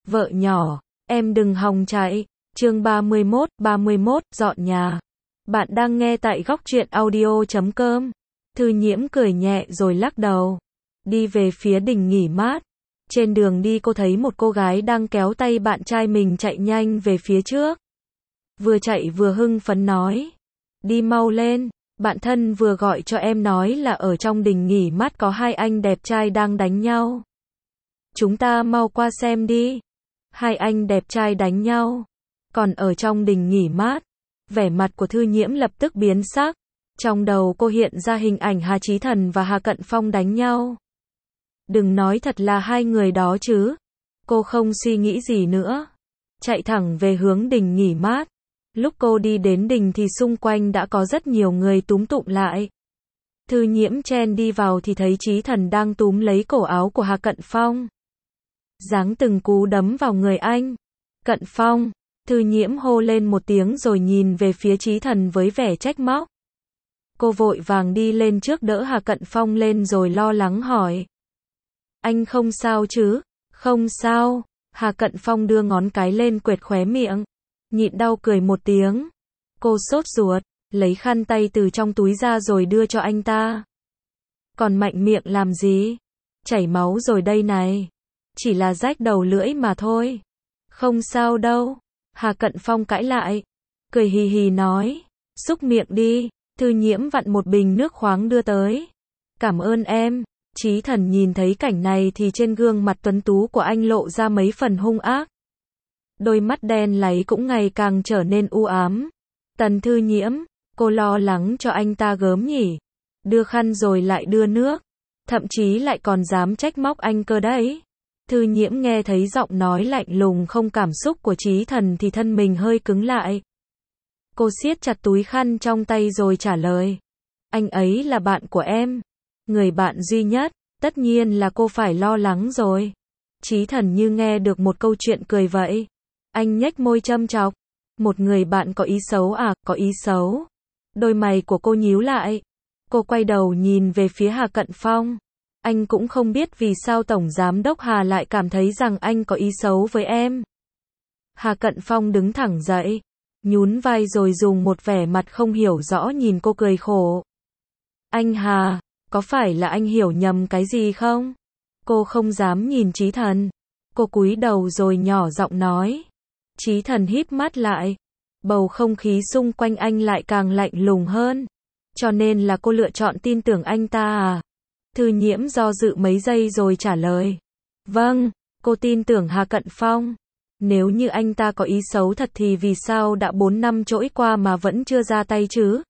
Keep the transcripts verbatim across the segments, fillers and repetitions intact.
Vợ nhỏ, em đừng hòng chạy. Chương ba mươi mốt, ba mươi mốt, dọn nhà. Bạn đang nghe tại góc truyện audio chấm com. Thư Nhiễm cười nhẹ rồi lắc đầu. Đi về phía đình nghỉ mát. Trên đường đi cô thấy một cô gái đang kéo tay bạn trai mình chạy nhanh về phía trước. Vừa chạy vừa hưng phấn nói. Đi mau lên, bạn thân vừa gọi cho em nói là ở trong đình nghỉ mát có hai anh đẹp trai đang đánh nhau. Chúng ta mau qua xem đi. Hai anh đẹp trai đánh nhau. Còn ở trong đình nghỉ mát, vẻ mặt của Thư Nhiễm lập tức biến sắc. Trong đầu cô hiện ra hình ảnh Hà Chí Thần và Hà Cận Phong đánh nhau. Đừng nói thật là hai người đó chứ. Cô không suy nghĩ gì nữa. Chạy thẳng về hướng đình nghỉ mát. Lúc cô đi đến đình thì xung quanh đã có rất nhiều người túm tụm lại. Thư Nhiễm chen đi vào thì thấy Chí Thần đang túm lấy cổ áo của Hà Cận Phong. Giáng từng cú đấm vào người anh. Cận Phong, Thư Nhiễm hô lên một tiếng rồi nhìn về phía Chí Thần với vẻ trách móc. Cô vội vàng đi lên trước đỡ Hà Cận Phong lên rồi lo lắng hỏi. Anh không sao chứ? Không sao. Hà Cận Phong đưa ngón cái lên quệt khóe miệng. Nhịn đau cười một tiếng. Cô sốt ruột, lấy khăn tay từ trong túi ra rồi đưa cho anh ta. Còn mạnh miệng làm gì? Chảy máu rồi đây này. Chỉ là rách đầu lưỡi mà thôi. Không sao đâu. Hà Cận Phong cãi lại. Cười hì hì nói. Xúc miệng đi. Thư Nhiễm vặn một bình nước khoáng đưa tới. Cảm ơn em. Chí Thần nhìn thấy cảnh này thì trên gương mặt tuấn tú của anh lộ ra mấy phần hung ác. Đôi mắt đen láy cũng ngày càng trở nên u ám. Tần Thư Nhiễm, cô lo lắng cho anh ta gớm nhỉ. Đưa khăn rồi lại đưa nước. Thậm chí lại còn dám trách móc anh cơ đấy. Thư Nhiễm nghe thấy giọng nói lạnh lùng không cảm xúc của Chí Thần thì thân mình hơi cứng lại. Cô siết chặt túi khăn trong tay rồi trả lời. Anh ấy là bạn của em. Người bạn duy nhất, tất nhiên là cô phải lo lắng rồi. Chí Thần như nghe được một câu chuyện cười vậy. Anh nhếch môi châm chọc. Một người bạn có ý xấu à, có ý xấu. Đôi mày của cô nhíu lại. Cô quay đầu nhìn về phía Hà Cận Phong. Anh cũng không biết vì sao Tổng Giám đốc Hà lại cảm thấy rằng anh có ý xấu với em. Hà Cận Phong đứng thẳng dậy. Nhún vai rồi dùng một vẻ mặt không hiểu rõ nhìn cô cười khổ. Anh Hà, có phải là anh hiểu nhầm cái gì không? Cô không dám nhìn Chí Thần. Cô cúi đầu rồi nhỏ giọng nói. Chí Thần híp mắt lại. Bầu không khí xung quanh anh lại càng lạnh lùng hơn. Cho nên là cô lựa chọn tin tưởng anh ta à? Thư Nhiễm do dự mấy giây rồi trả lời. Vâng, cô tin tưởng Hà Cận Phong. Nếu như anh ta có ý xấu thật thì vì sao đã bốn năm trôi qua mà vẫn chưa ra tay chứ?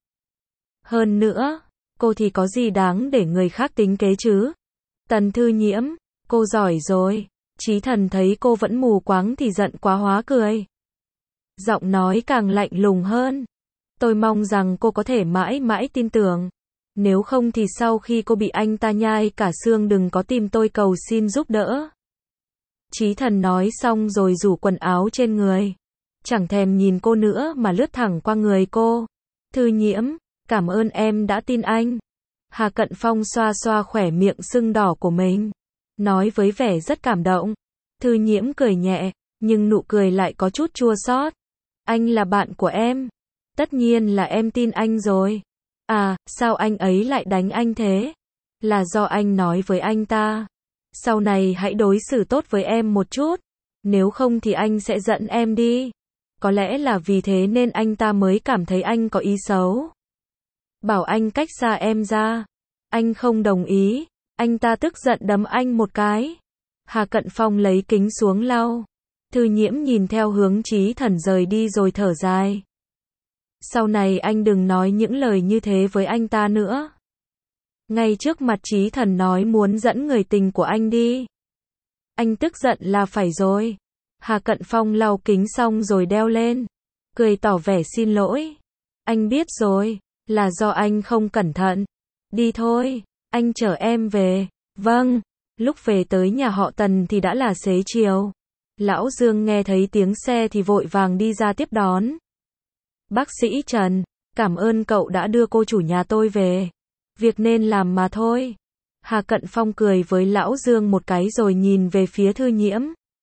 Hơn nữa, cô thì có gì đáng để người khác tính kế chứ? Tần Thư Nhiễm, cô giỏi rồi. Chí Thần thấy cô vẫn mù quáng thì giận quá hóa cười. Giọng nói càng lạnh lùng hơn. Tôi mong rằng cô có thể mãi mãi tin tưởng. Nếu không thì sau khi cô bị anh ta nhai cả xương đừng có tìm tôi cầu xin giúp đỡ. Chí Thần nói xong rồi rủ quần áo trên người. Chẳng thèm nhìn cô nữa mà lướt thẳng qua người cô. Thư Nhiễm, cảm ơn em đã tin anh. Hà Cận Phong xoa xoa khỏe miệng sưng đỏ của mình. Nói với vẻ rất cảm động. Thư Nhiễm cười nhẹ, nhưng nụ cười lại có chút chua xót. Anh là bạn của em. Tất nhiên là em tin anh rồi. À, sao anh ấy lại đánh anh thế? Là do anh nói với anh ta. Sau này hãy đối xử tốt với em một chút. Nếu không thì anh sẽ dẫn em đi. Có lẽ là vì thế nên anh ta mới cảm thấy anh có ý xấu. Bảo anh cách xa em ra. Anh không đồng ý. Anh ta tức giận đấm anh một cái. Hà Cận Phong lấy kính xuống lau. Thư Nhiễm nhìn theo hướng Chí Thần rời đi rồi thở dài. Sau này anh đừng nói những lời như thế với anh ta nữa. Ngay trước mặt Chí Thần nói muốn dẫn người tình của anh đi. Anh tức giận là phải rồi. Hà Cận Phong lau kính xong rồi đeo lên. Cười tỏ vẻ xin lỗi. Anh biết rồi, là do anh không cẩn thận. Đi thôi, anh chở em về. Vâng, lúc về tới nhà họ Tần thì đã là xế chiều. Lão Dương nghe thấy tiếng xe thì vội vàng đi ra tiếp đón. Bác sĩ Trần, cảm ơn cậu đã đưa cô chủ nhà tôi về. Việc nên làm mà thôi. Hà Cận Phong cười với Lão Dương một cái rồi nhìn về phía Thư Nhiễm.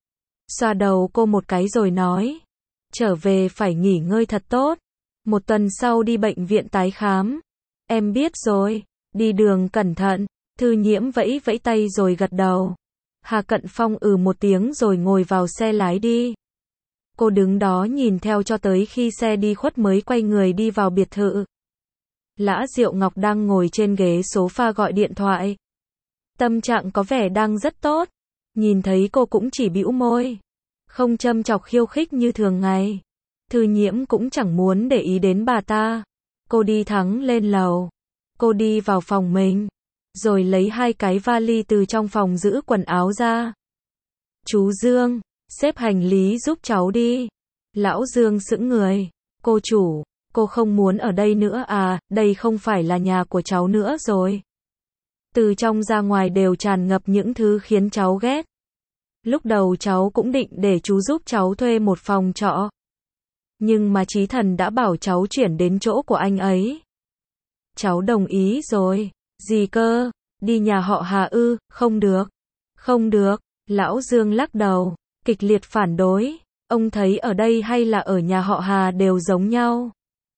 xoa đầu cô một cái rồi nói. Trở về phải nghỉ ngơi thật tốt. Một tuần sau đi bệnh viện tái khám. Em biết rồi, đi đường cẩn thận. Thư Nhiễm vẫy vẫy tay rồi gật đầu. Hà Cận Phong ừ một tiếng rồi ngồi vào xe lái đi. Cô đứng đó nhìn theo cho tới khi xe đi khuất mới quay người đi vào biệt thự. Lã Diệu Ngọc đang ngồi trên ghế sofa gọi điện thoại. Tâm trạng có vẻ đang rất tốt. Nhìn thấy cô cũng chỉ bĩu môi. Không châm chọc khiêu khích như thường ngày. Thư Nhiễm cũng chẳng muốn để ý đến bà ta. Cô đi thẳng lên lầu. Cô đi vào phòng mình. Rồi lấy hai cái vali từ trong phòng giữ quần áo ra. Chú Dương, xếp hành lý giúp cháu đi. Lão Dương sững người. Cô chủ, cô không muốn ở đây nữa à, đây không phải là nhà của cháu nữa rồi. Từ trong ra ngoài đều tràn ngập những thứ khiến cháu ghét. Lúc đầu cháu cũng định để chú giúp cháu thuê một phòng trọ. Nhưng mà Chí Thần đã bảo cháu chuyển đến chỗ của anh ấy. Cháu đồng ý rồi. Gì cơ? Đi nhà họ Hà ư? Không được. Không được. Lão Dương lắc đầu, kịch liệt phản đối. Ông thấy ở đây hay là ở nhà họ Hà đều giống nhau.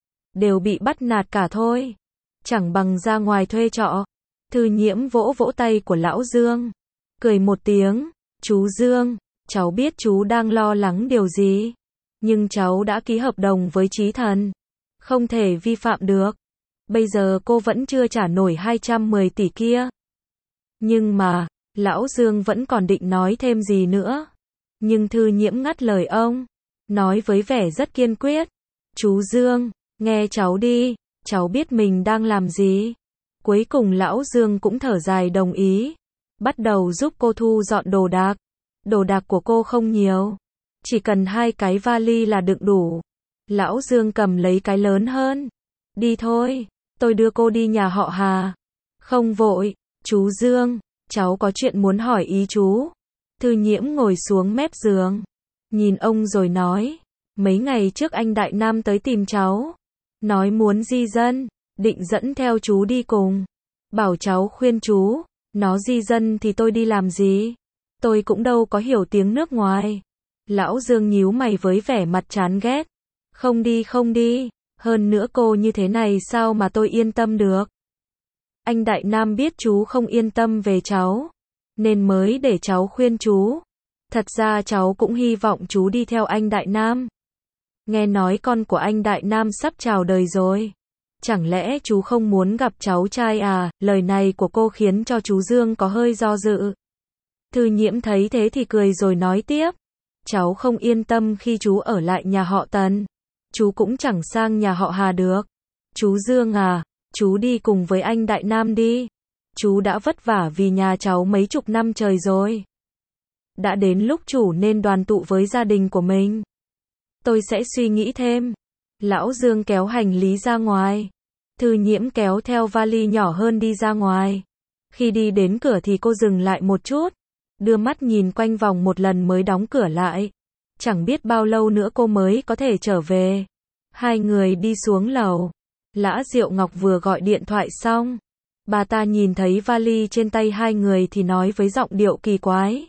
Đều bị bắt nạt cả thôi. Chẳng bằng ra ngoài thuê trọ. Thư Nhiễm vỗ vỗ tay của Lão Dương. Cười một tiếng. Chú Dương, cháu biết chú đang lo lắng điều gì. Nhưng cháu đã ký hợp đồng với Chí Thần. Không thể vi phạm được. Bây giờ cô vẫn chưa trả nổi hai trăm mười tỷ kia. Nhưng mà, Lão Dương vẫn còn định nói thêm gì nữa. Nhưng Thư Nhiễm ngắt lời ông. Nói với vẻ rất kiên quyết. Chú Dương, nghe cháu đi. Cháu biết mình đang làm gì. Cuối cùng Lão Dương cũng thở dài đồng ý. Bắt đầu giúp cô thu dọn đồ đạc. Đồ đạc của cô không nhiều. Chỉ cần hai cái vali là đựng đủ. Lão Dương cầm lấy cái lớn hơn. Đi thôi, tôi đưa cô đi nhà họ Hà. Không vội, chú Dương, cháu có chuyện muốn hỏi ý chú. Thư Nhiễm ngồi xuống mép giường. Nhìn ông rồi nói. Mấy ngày trước anh Đại Nam tới tìm cháu. Nói muốn di dân, định dẫn theo chú đi cùng. Bảo cháu khuyên chú. Nó di dân thì tôi đi làm gì? Tôi cũng đâu có hiểu tiếng nước ngoài. Lão Dương nhíu mày với vẻ mặt chán ghét. Không đi không đi. Hơn nữa cô như thế này sao mà tôi yên tâm được. Anh Đại Nam biết chú không yên tâm về cháu. Nên mới để cháu khuyên chú. Thật ra cháu cũng hy vọng chú đi theo anh Đại Nam. Nghe nói con của anh Đại Nam sắp chào đời rồi. Chẳng lẽ chú không muốn gặp cháu trai à? Lời này của cô khiến cho chú Dương có hơi do dự. Thư Nhiễm thấy thế thì cười rồi nói tiếp. Cháu không yên tâm khi chú ở lại nhà họ Tần. Chú cũng chẳng sang nhà họ Hà được. Chú Dương à, chú đi cùng với anh Đại Nam đi. Chú đã vất vả vì nhà cháu mấy chục năm trời rồi. Đã đến lúc chủ nên đoàn tụ với gia đình của mình. Tôi sẽ suy nghĩ thêm. Lão Dương kéo hành lý ra ngoài. Thư Nhiễm kéo theo vali nhỏ hơn đi ra ngoài. Khi đi đến cửa thì cô dừng lại một chút. Đưa mắt nhìn quanh vòng một lần mới đóng cửa lại. Chẳng biết bao lâu nữa cô mới có thể trở về. Hai người đi xuống lầu. Lã Diệu Ngọc vừa gọi điện thoại xong. Bà ta nhìn thấy vali trên tay hai người thì nói với giọng điệu kỳ quái.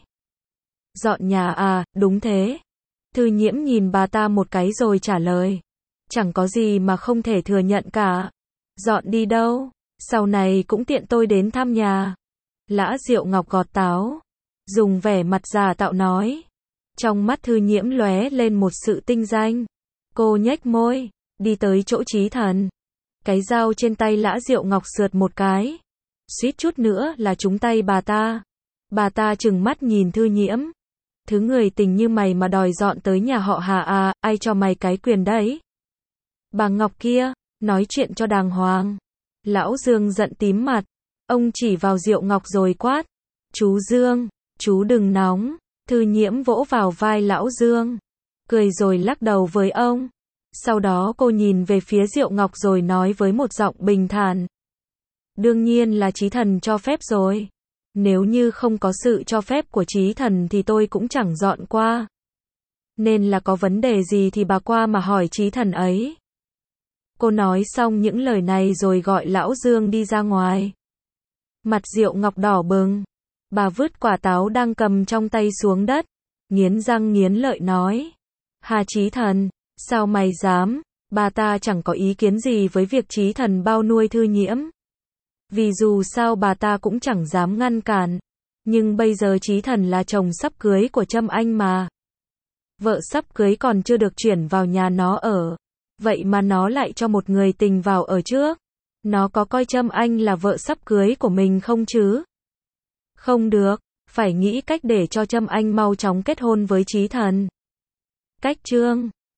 Dọn nhà à, đúng thế. Thư Nhiễm nhìn bà ta một cái rồi trả lời. Chẳng có gì mà không thể thừa nhận cả. Dọn đi đâu? Sau này cũng tiện tôi đến thăm nhà. Lã Diệu Ngọc gọt táo. Dùng vẻ mặt già tạo nói. Trong mắt Thư Nhiễm lóe lên một sự tinh danh. Cô nhếch môi. Đi tới chỗ Chí Thần. Cái dao trên tay Lã Diệu Ngọc sượt một cái. Suýt chút nữa là trúng tay bà ta. Bà ta trừng mắt nhìn Thư Nhiễm. Thứ người tình như mày mà đòi dọn tới nhà họ Hà à, ai cho mày cái quyền đấy? Bà Ngọc kia, nói chuyện cho đàng hoàng. Lão Dương giận tím mặt. Ông chỉ vào Diệu Ngọc rồi quát. Chú Dương, chú đừng nóng. Thư Nhiễm vỗ vào vai Lão Dương. Cười rồi lắc đầu với ông. Sau đó cô nhìn về phía Diệu Ngọc rồi nói với một giọng bình thản. Đương nhiên là Chí Thần cho phép rồi. Nếu như không có sự cho phép của Chí Thần thì tôi cũng chẳng dọn qua. Nên là có vấn đề gì thì bà qua mà hỏi Chí Thần ấy. Cô nói xong những lời này rồi gọi Lão Dương đi ra ngoài. Mặt Diệu Ngọc đỏ bừng. Bà vứt quả táo đang cầm trong tay xuống đất. nghiến răng nghiến lợi nói. Hà Chí Thần, sao mày dám, bà ta chẳng có ý kiến gì với việc Chí Thần bao nuôi Thư Nhiễm. Vì dù sao bà ta cũng chẳng dám ngăn cản. Nhưng bây giờ Chí Thần là chồng sắp cưới của Trâm Anh mà. Vợ sắp cưới còn chưa được chuyển vào nhà nó ở. Vậy mà nó lại cho một người tình vào ở trước. Nó có coi Trâm Anh là vợ sắp cưới của mình không chứ? Không được, phải nghĩ cách để cho Trâm Anh mau chóng kết hôn với Chí Thần. Cách chương